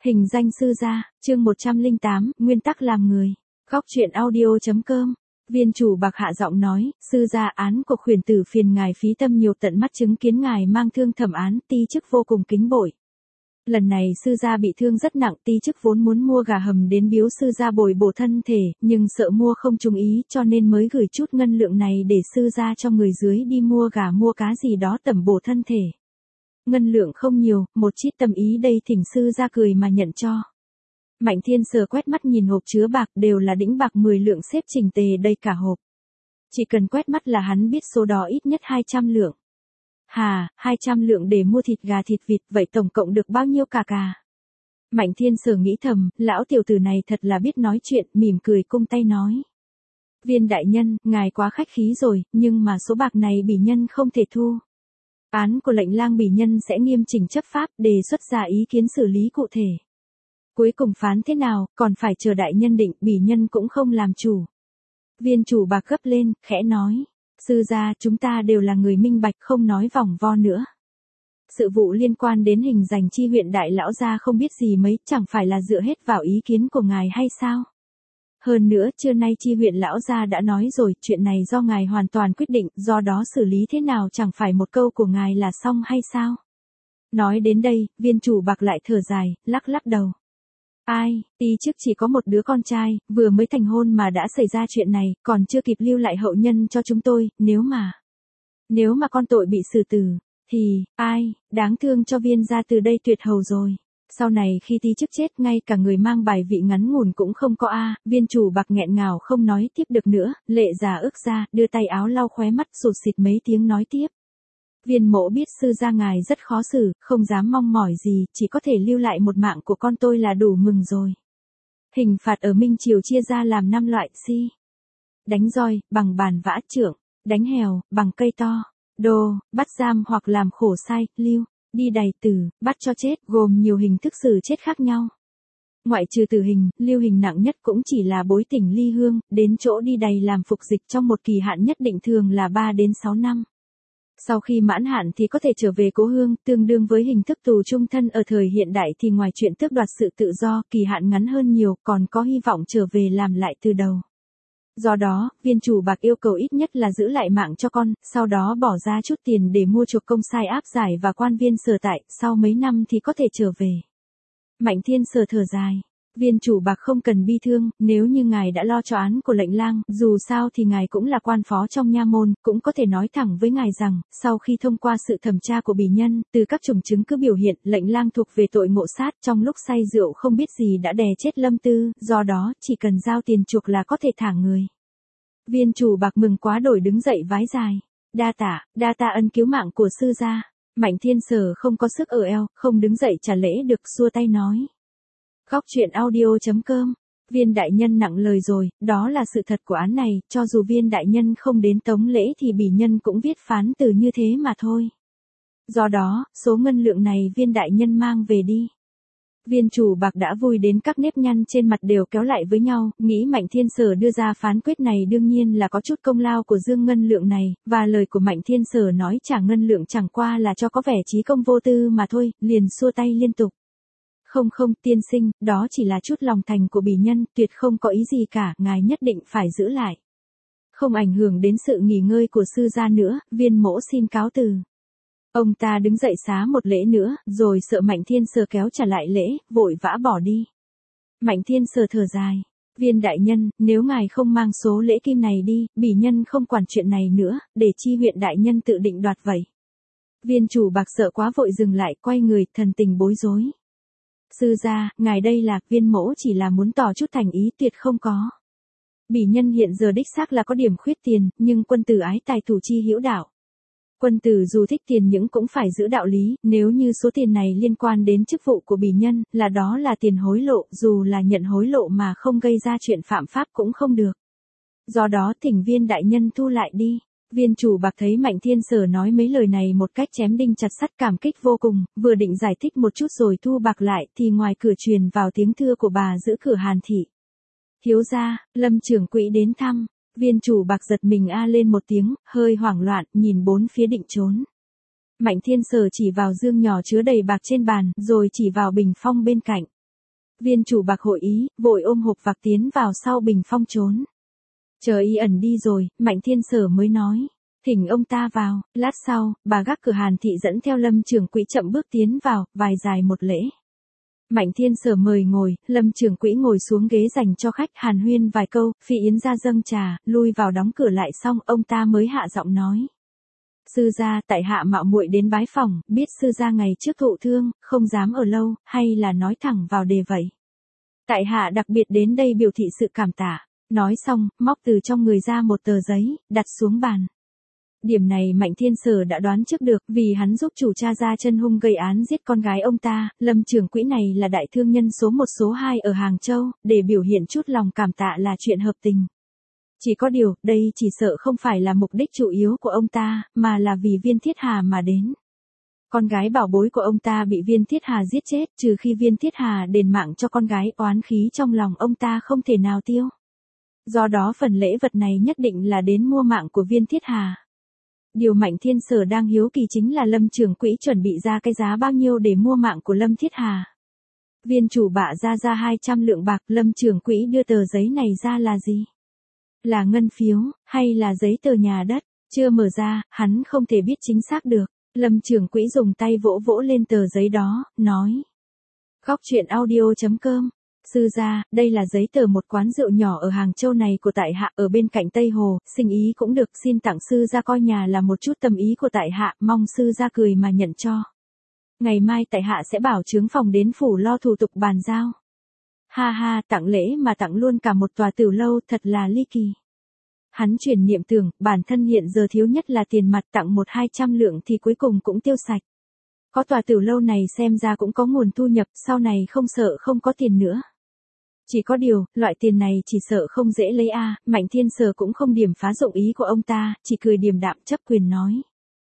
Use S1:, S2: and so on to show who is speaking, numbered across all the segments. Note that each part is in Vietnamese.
S1: Hình danh sư gia, chương 108, nguyên tắc làm người. Góc truyện audio.com. Viên chủ bạc hạ giọng nói, sư gia, án của khuyển tử phiền ngài phí tâm nhiều, tận mắt chứng kiến ngài mang thương thẩm án, ti chức vô cùng kính bội. Lần này sư gia bị thương rất nặng, ti chức vốn muốn mua gà hầm đến biếu sư gia bồi bổ thân thể, nhưng sợ mua không trúng ý cho nên mới gửi chút ngân lượng này để sư gia cho người dưới đi mua gà mua cá gì đó tẩm bổ thân thể. Ngân lượng không nhiều, một chút tâm ý đây, thỉnh sư gia cười mà nhận cho. Mạnh Thiên Sở quét mắt nhìn hộp chứa bạc, đều là đĩnh bạc 10 lượng xếp chỉnh tề đầy cả hộp. Chỉ cần quét mắt là hắn biết số đó ít nhất 200 lượng. Hà, 200 lượng để mua thịt gà thịt vịt, vậy tổng cộng được bao nhiêu cả? Mạnh Thiên Sở nghĩ thầm, lão tiểu tử này thật là biết nói chuyện, mỉm cười cung tay nói. Viên đại nhân, ngài quá khách khí rồi, nhưng mà số bạc này bỉ nhân không thể thu. Án của lệnh lang bỉ nhân sẽ nghiêm chỉnh chấp pháp, đề xuất ra ý kiến xử lý cụ thể. Cuối cùng phán thế nào, còn phải chờ đại nhân định, bỉ nhân cũng không làm chủ. Viên chủ bạc gấp lên, khẽ nói. Sư gia, chúng ta đều là người minh bạch, không nói vòng vo nữa. Sự vụ liên quan đến hình dành chi huyện đại lão gia không biết gì mấy, chẳng phải là dựa hết vào ý kiến của ngài hay sao? Hơn nữa, trưa nay chi huyện lão gia đã nói rồi, chuyện này do ngài hoàn toàn quyết định, do đó xử lý thế nào chẳng phải một câu của ngài là xong hay sao? Nói đến đây, viên chủ bạc lại thở dài, lắc lắc đầu. Ai, ti chức chỉ có một đứa con trai, vừa mới thành hôn mà đã xảy ra chuyện này, còn chưa kịp lưu lại hậu nhân cho chúng tôi, nếu mà con tội bị xử tử, thì, ai, đáng thương cho viên gia từ đây tuyệt hầu rồi. Sau này khi ti chức chết, ngay cả người mang bài vị ngắn ngủn cũng không có a. Viên chủ bạc nghẹn ngào không nói tiếp được nữa, lệ già ước ra, đưa tay áo lau khóe mắt, sụt sịt mấy tiếng nói tiếp. Viên mỗ biết sư gia ngài rất khó xử, không dám mong mỏi gì, chỉ có thể lưu lại một mạng của con tôi là đủ mừng rồi. Hình phạt ở Minh Triều chia ra làm 5 loại: si, đánh roi, bằng bàn vã trượng, đánh hèo, bằng cây to, đô, bắt giam hoặc làm khổ sai, lưu, đi đày tử, bắt cho chết, gồm nhiều hình thức xử chết khác nhau. Ngoại trừ tử hình, lưu hình nặng nhất cũng chỉ là bối tỉnh ly hương, đến chỗ đi đày làm phục dịch trong một kỳ hạn nhất định, thường là 3 đến 6 năm. Sau khi mãn hạn thì có thể trở về cố hương, tương đương với hình thức tù chung thân ở thời hiện đại, thì ngoài chuyện tước đoạt sự tự do, kỳ hạn ngắn hơn nhiều, còn có hy vọng trở về làm lại từ đầu. Do đó, viên chủ bạc yêu cầu ít nhất là giữ lại mạng cho con, sau đó bỏ ra chút tiền để mua chuộc công sai áp giải và quan viên sở tại, sau mấy năm thì có thể trở về. Mạnh Thiên Sở thở dài. Viên chủ bạc không cần bi thương, nếu như ngài đã lo cho án của lệnh lang, dù sao thì ngài cũng là quan phó trong nha môn, cũng có thể nói thẳng với ngài rằng, sau khi thông qua sự thẩm tra của bỉ nhân, từ các chủng chứng cứ biểu hiện, lệnh lang thuộc về tội ngộ sát, trong lúc say rượu không biết gì đã đè chết Lâm Tư, do đó, chỉ cần giao tiền chuộc là có thể thả người. Viên chủ bạc mừng quá đổi đứng dậy vái dài. Đa tạ ân cứu mạng của sư gia. Mạnh Thiên Sở không có sức ở eo, không đứng dậy trả lễ được, xua tay nói. Góc truyện audio.com. Viên đại nhân nặng lời rồi, đó là sự thật của án này, cho dù viên đại nhân không đến tống lễ thì bỉ nhân cũng viết phán từ như thế mà thôi. Do đó, số ngân lượng này viên đại nhân mang về đi. Viên chủ bạc đã vui đến các nếp nhăn trên mặt đều kéo lại với nhau, nghĩ Mạnh Thiên Sở đưa ra phán quyết này đương nhiên là có chút công lao của dương ngân lượng này, và lời của Mạnh Thiên Sở nói trả ngân lượng chẳng qua là cho có vẻ trí công vô tư mà thôi, liền xua tay liên tục. Không, tiên sinh, đó chỉ là chút lòng thành của bỉ nhân, tuyệt không có ý gì cả, ngài nhất định phải giữ lại. Không ảnh hưởng đến sự nghỉ ngơi của sư gia nữa, viên mỗ xin cáo từ. Ông ta đứng dậy xá một lễ nữa, rồi sợ Mạnh Thiên Sở kéo trả lại lễ, vội vã bỏ đi. Mạnh Thiên Sở thở dài. Viên đại nhân, nếu ngài không mang số lễ kim này đi, bỉ nhân không quản chuyện này nữa, để chi huyện đại nhân tự định đoạt vậy. Viên chủ bạc sợ quá vội dừng lại, quay người, thần tình bối rối. Sư gia, ngài đây là, viên mỗ chỉ là muốn tỏ chút thành ý, tuyệt không có. Bỉ nhân hiện giờ đích xác là có điểm khuyết tiền, nhưng quân tử ái tài thủ chi hữu đạo. Quân tử dù thích tiền nhưng cũng phải giữ đạo lý, nếu như số tiền này liên quan đến chức vụ của bỉ nhân, là đó là tiền hối lộ, dù là nhận hối lộ mà không gây ra chuyện phạm pháp cũng không được. Do đó thỉnh viên đại nhân thu lại đi. Viên chủ bạc thấy Mạnh Thiên Sở nói mấy lời này một cách chém đinh chặt sắt, cảm kích vô cùng, vừa định giải thích một chút rồi thu bạc lại, thì ngoài cửa truyền vào tiếng thưa của bà giữ cửa Hàn Thị. Thiếu gia, Lâm trưởng quỹ đến thăm. Viên chủ bạc giật mình a lên một tiếng, hơi hoảng loạn, nhìn bốn phía định trốn. Mạnh Thiên Sở chỉ vào dương nhỏ chứa đầy bạc trên bàn, rồi chỉ vào bình phong bên cạnh. Viên chủ bạc hội ý, vội ôm hộp vạc tiến vào sau bình phong trốn. Chờ y ẩn đi rồi, Mạnh Thiên Sở mới nói. Thỉnh ông ta vào, lát sau, bà gác cửa Hàn Thị dẫn theo Lâm Trưởng Quỹ chậm bước tiến vào, vài dài một lễ. Mạnh Thiên Sở mời ngồi, Lâm Trưởng Quỹ ngồi xuống ghế dành cho khách hàn huyên vài câu, Phi Yến ra dâng trà, lui vào đóng cửa lại xong, ông ta mới hạ giọng nói. Sư gia, tại hạ mạo muội đến bái phòng, biết sư gia ngày trước thụ thương, không dám ở lâu, hay là nói thẳng vào đề vậy. Tại hạ đặc biệt đến đây biểu thị sự cảm tạ. Nói xong, móc từ trong người ra một tờ giấy, đặt xuống bàn. Điểm này Mạnh Thiên Sở đã đoán trước được, vì hắn giúp chủ cha ra chân hung gây án giết con gái ông ta, Lâm Trưởng Quỹ này là đại thương nhân số 1 số 2 ở Hàng Châu, để biểu hiện chút lòng cảm tạ là chuyện hợp tình. Chỉ có điều, đây chỉ sợ không phải là mục đích chủ yếu của ông ta, mà là vì Viên Thiết Hà mà đến. Con gái bảo bối của ông ta bị Viên Thiết Hà giết chết, trừ khi Viên Thiết Hà đền mạng cho con gái, oán khí trong lòng ông ta không thể nào tiêu. Do đó phần lễ vật này nhất định là đến mua mạng của Viên Thiết Hà. Điều Mạnh Thiên Sở đang hiếu kỳ chính là Lâm Trưởng Quỹ chuẩn bị ra cái giá bao nhiêu để mua mạng của Lâm Thiết Hà. Viên chủ bạ ra 200 lượng bạc, Lâm Trưởng Quỹ đưa tờ giấy này ra là gì? Là ngân phiếu, hay là giấy tờ nhà đất? Chưa mở ra, hắn không thể biết chính xác được. Lâm Trưởng Quỹ dùng tay vỗ vỗ lên tờ giấy đó, nói. Góc truyện audio.com. Sư gia, đây là giấy tờ một quán rượu nhỏ ở Hàng Châu này của tại hạ, ở bên cạnh Tây Hồ, sinh ý cũng được, xin tặng sư gia coi nhà là một chút tâm ý của tại hạ, mong sư gia cười mà nhận cho. Ngày mai tại hạ sẽ bảo chướng phòng đến phủ lo thủ tục bàn giao. Ha ha, tặng lễ mà tặng luôn cả một tòa tiểu lâu, thật là ly kỳ. Hắn chuyển niệm tưởng, bản thân hiện giờ thiếu nhất là tiền mặt, tặng 100-200 lượng thì cuối cùng cũng tiêu sạch. Có tòa tiểu lâu này xem ra cũng có nguồn thu nhập, sau này không sợ không có tiền nữa. Chỉ có điều, loại tiền này chỉ sợ không dễ lấy a. Mạnh Thiên Sở cũng không điểm phá dụng ý của ông ta, chỉ cười điềm đạm chấp quyền nói.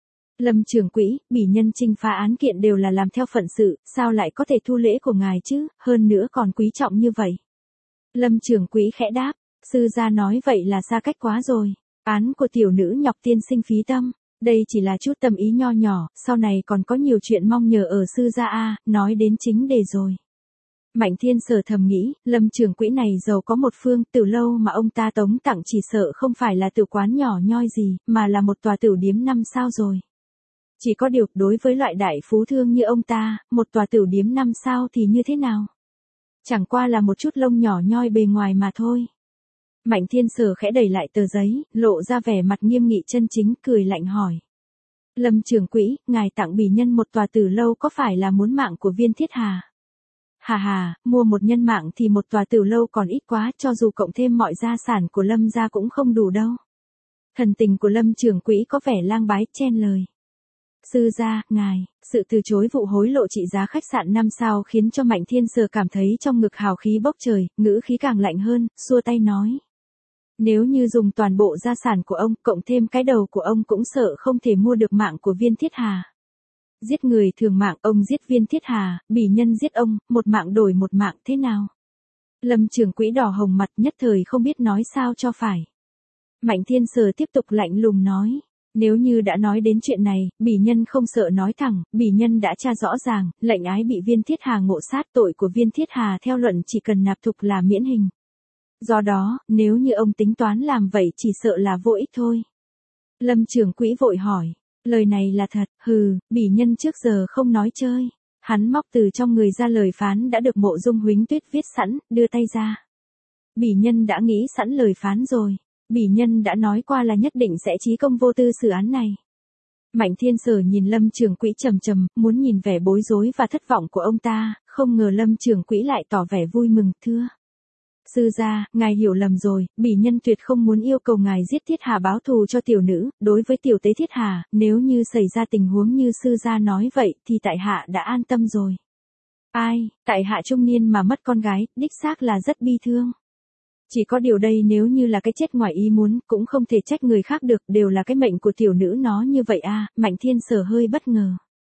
S1: Lâm Trưởng Quỹ, bỉ nhân trinh phá án kiện đều là làm theo phận sự, sao lại có thể thu lễ của ngài chứ, hơn nữa còn quý trọng như vậy. Lâm Trưởng Quỹ khẽ đáp, sư gia nói vậy là xa cách quá rồi. Án của tiểu nữ nhọc tiên sinh phí tâm. Đây chỉ là chút tâm ý nho nhỏ, sau này còn có nhiều chuyện mong nhờ ở sư gia a, nói đến chính đề rồi. Mạnh Thiên Sở thầm nghĩ, Lâm Trưởng Quỹ này giàu có một phương, tiểu lâu mà ông ta tống tặng chỉ sợ không phải là tiểu quán nhỏ nhoi gì, mà là một tòa tiểu điếm 5 sao rồi. Chỉ có điều, đối với loại đại phú thương như ông ta, một tòa tiểu điếm 5 sao thì như thế nào? Chẳng qua là một chút lông nhỏ nhoi bề ngoài mà thôi. Mạnh Thiên Sở khẽ đẩy lại tờ giấy, lộ ra vẻ mặt nghiêm nghị chân chính, cười lạnh hỏi. Lâm Trưởng Quỹ, ngài tặng bỉ nhân một tòa tiểu lâu có phải là muốn mạng của Viên Thiết Hà? Hà hà, mua một nhân mạng thì một tòa tiểu lâu còn ít quá, cho dù cộng thêm mọi gia sản của Lâm gia cũng không đủ đâu. Thần tình của Lâm Trưởng Quỹ có vẻ lang bái, chen lời. Sư gia, ngài, sự từ chối vụ hối lộ trị giá khách sạn 5 sao khiến cho Mạnh Thiên Sở cảm thấy trong ngực hào khí bốc trời, ngữ khí càng lạnh hơn, xua tay nói. Nếu như dùng toàn bộ gia sản của ông, cộng thêm cái đầu của ông cũng sợ không thể mua được mạng của Viên Thiết Hà. Giết người thường mạng, ông giết Viên Thiết Hà, bỉ nhân giết ông, một mạng đổi một mạng thế nào? Lâm Trưởng Quỹ đỏ hồng mặt nhất thời không biết nói sao cho phải. Mạnh Thiên Sở tiếp tục lạnh lùng nói. Nếu như đã nói đến chuyện này, bỉ nhân không sợ nói thẳng, bỉ nhân đã tra rõ ràng, lệnh ái bị Viên Thiết Hà ngộ sát, tội của Viên Thiết Hà theo luận chỉ cần nạp thục là miễn hình. Do đó, nếu như ông tính toán làm vậy chỉ sợ là vô ích thôi. Lâm Trưởng Quỹ vội hỏi. Lời này là thật, hừ, bỉ nhân trước giờ không nói chơi. Hắn móc từ trong người ra lời phán đã được Mộ Dung Huính Tuyết viết sẵn, đưa tay ra. Bỉ nhân đã nghĩ sẵn lời phán rồi. Bỉ nhân đã nói qua là nhất định sẽ chí công vô tư xử án này. Mạnh Thiên Sở nhìn Lâm Trưởng Quỹ trầm trầm, muốn nhìn vẻ bối rối và thất vọng của ông ta, không ngờ Lâm Trưởng Quỹ lại tỏ vẻ vui mừng, thưa. Sư gia, ngài hiểu lầm rồi, bỉ nhân tuyệt không muốn yêu cầu ngài giết Thiết Hà báo thù cho tiểu nữ, đối với tiểu tế Thiết Hà, nếu như xảy ra tình huống như sư gia nói vậy thì tại hạ đã an tâm rồi. Ai, tại hạ trung niên mà mất con gái, đích xác là rất bi thương. Chỉ có điều đây nếu như là cái chết ngoài ý muốn, cũng không thể trách người khác được, đều là cái mệnh của tiểu nữ nó như vậy a. Mạnh Thiên Sở hơi bất ngờ.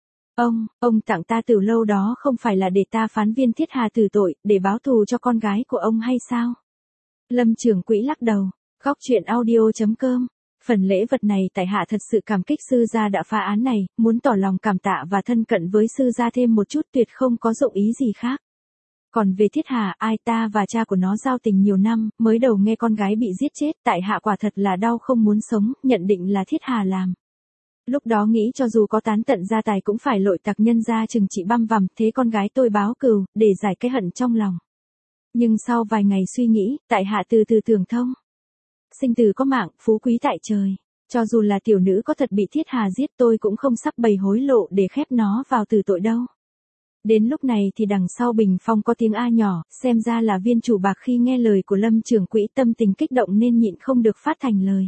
S1: Ông tặng ta tiểu lâu đó không phải là để ta phán Viên Thiết Hà tử tội, để báo thù cho con gái của ông hay sao? Lâm Trưởng Quỹ lắc đầu. Góc truyện audio.com. Phần lễ vật này tại hạ thật sự cảm kích sư gia đã phá án này, muốn tỏ lòng cảm tạ và thân cận với sư gia thêm một chút, tuyệt không có dụng ý gì khác. Còn về Thiết Hà, ai ta và cha của nó giao tình nhiều năm, mới đầu nghe con gái bị giết chết, tại hạ quả thật là đau không muốn sống, nhận định là Thiết Hà làm. Lúc đó nghĩ cho dù có tán tận gia tài cũng phải lội tặc nhân ra chừng trị băm vằm, thế con gái tôi báo cừu, để giải cái hận trong lòng. Nhưng sau vài ngày suy nghĩ, tại hạ từ từ tưởng thông. Sinh tử có mạng, phú quý tại trời. Cho dù là tiểu nữ có thật bị Thiết Hà giết tôi cũng không sắp bày hối lộ để khép nó vào tử tội đâu. Đến lúc này thì đằng sau bình phong có tiếng a nhỏ, xem ra là Viên chủ bạc khi nghe lời của Lâm trưởng quỹ tâm tình kích động nên nhịn không được phát thành lời.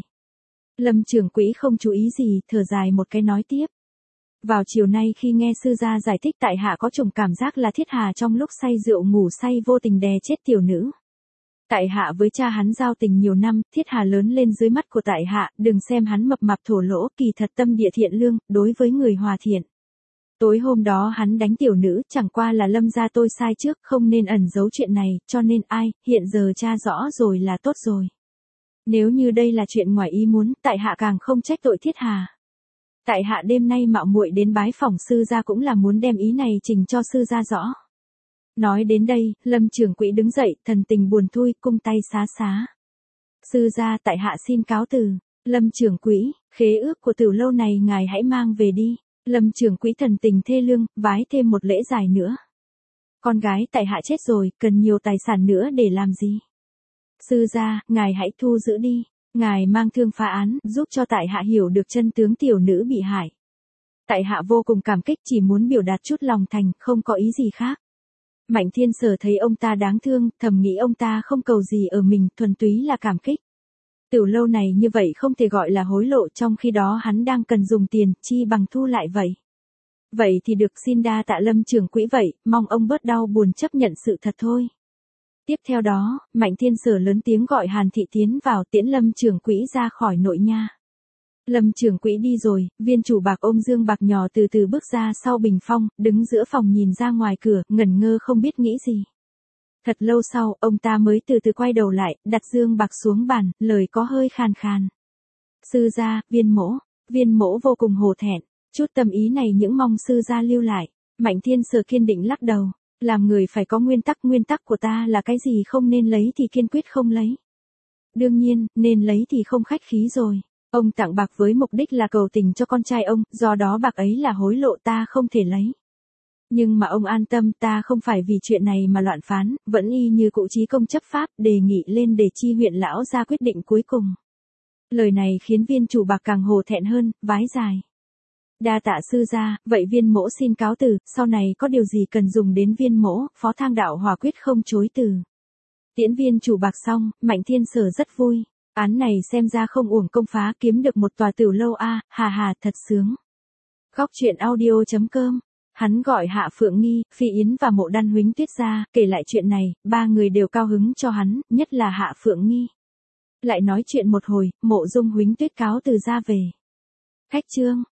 S1: Lâm trưởng quỹ không chú ý gì, thở dài một cái nói tiếp. Vào chiều nay khi nghe sư gia giải thích tại hạ có chủng cảm giác là Thiết Hà trong lúc say rượu ngủ say vô tình đè chết tiểu nữ. Tại hạ với cha hắn giao tình nhiều năm, Thiết Hà lớn lên dưới mắt của tại hạ, đừng xem hắn mập mạp thổ lỗ, kỳ thật tâm địa thiện lương, đối với người hòa thiện. Tối hôm đó hắn đánh tiểu nữ, chẳng qua là Lâm gia tôi sai trước, không nên ẩn giấu chuyện này, cho nên ai, hiện giờ cha rõ rồi là tốt rồi. Nếu như đây là chuyện ngoài ý muốn, tại hạ càng không trách tội Thiết Hà. Tại hạ đêm nay mạo muội đến bái phỏng sư gia cũng là muốn đem ý này trình cho sư gia rõ. Nói đến đây, Lâm trưởng quỹ đứng dậy, thần tình buồn thui, cung tay xá xá. Sư gia, tại hạ xin cáo từ. Lâm trưởng quỹ, khế ước của Tử lâu này ngài hãy mang về đi. Lâm trưởng quỹ thần tình thê lương, vái thêm một lễ dài nữa. Con gái tại hạ chết rồi, cần nhiều tài sản nữa để làm gì? Sư gia, ngài hãy thu giữ đi. Ngài mang thương phá án, giúp cho tại hạ hiểu được chân tướng tiểu nữ bị hại. Tại hạ vô cùng cảm kích, chỉ muốn biểu đạt chút lòng thành, không có ý gì khác. Mạnh Thiên Sở thấy ông ta đáng thương, thầm nghĩ ông ta không cầu gì ở mình, thuần túy là cảm kích. Tiểu lâu này như vậy không thể gọi là hối lộ, trong khi đó hắn đang cần dùng tiền, chi bằng thu lại vậy. Vậy thì được, xin đa tạ Lâm trưởng quỹ vậy, mong ông bớt đau buồn chấp nhận sự thật thôi. Tiếp theo đó, Mạnh Thiên Sở lớn tiếng gọi Hàn Thị tiến vào tiễn Lâm trưởng quỹ ra khỏi nội nha. Lâm trưởng quỹ đi rồi, Viên chủ bạc ôm dương bạc nhỏ từ từ bước ra sau bình phong, đứng giữa phòng nhìn ra ngoài cửa, ngẩn ngơ không biết nghĩ gì. Thật lâu sau, ông ta mới từ từ quay đầu lại, đặt dương bạc xuống bàn, lời có hơi khàn khàn. Sư gia, Viên mỗ vô cùng hổ thẹn, chút tâm ý này những mong sư gia lưu lại. Mạnh Thiên Sở kiên định lắc đầu, làm người phải có nguyên tắc của ta là cái gì không nên lấy thì kiên quyết không lấy. Đương nhiên, nên lấy thì không khách khí rồi. Ông tặng bạc với mục đích là cầu tình cho con trai ông, do đó bạc ấy là hối lộ ta không thể lấy. Nhưng mà ông an tâm, ta không phải vì chuyện này mà loạn phán, vẫn y như cụ trí công chấp pháp, đề nghị lên để chi huyện lão ra quyết định cuối cùng. Lời này khiến Viên chủ bạc càng hổ thẹn hơn, vái dài. Đa tạ sư gia, vậy Viên mỗ xin cáo từ, sau này có điều gì cần dùng đến Viên mỗ, Phó Thang đạo hòa quyết không chối từ. Tiễn Viên chủ bạc xong, Mạnh Thiên Sở rất vui. Án này xem ra không uổng công phá, kiếm được một tòa tiểu lâu a, hà thật sướng. Khóc chuyện audio.com. Hắn gọi Hạ Phượng Nghi, Phi Yến và Mộ Đan Huính Tuyết ra, kể lại chuyện này, ba người đều cao hứng cho hắn, nhất là Hạ Phượng Nghi. Lại nói chuyện một hồi, Mộ Dung Huính Tuyết cáo từ ra về. Khách chương.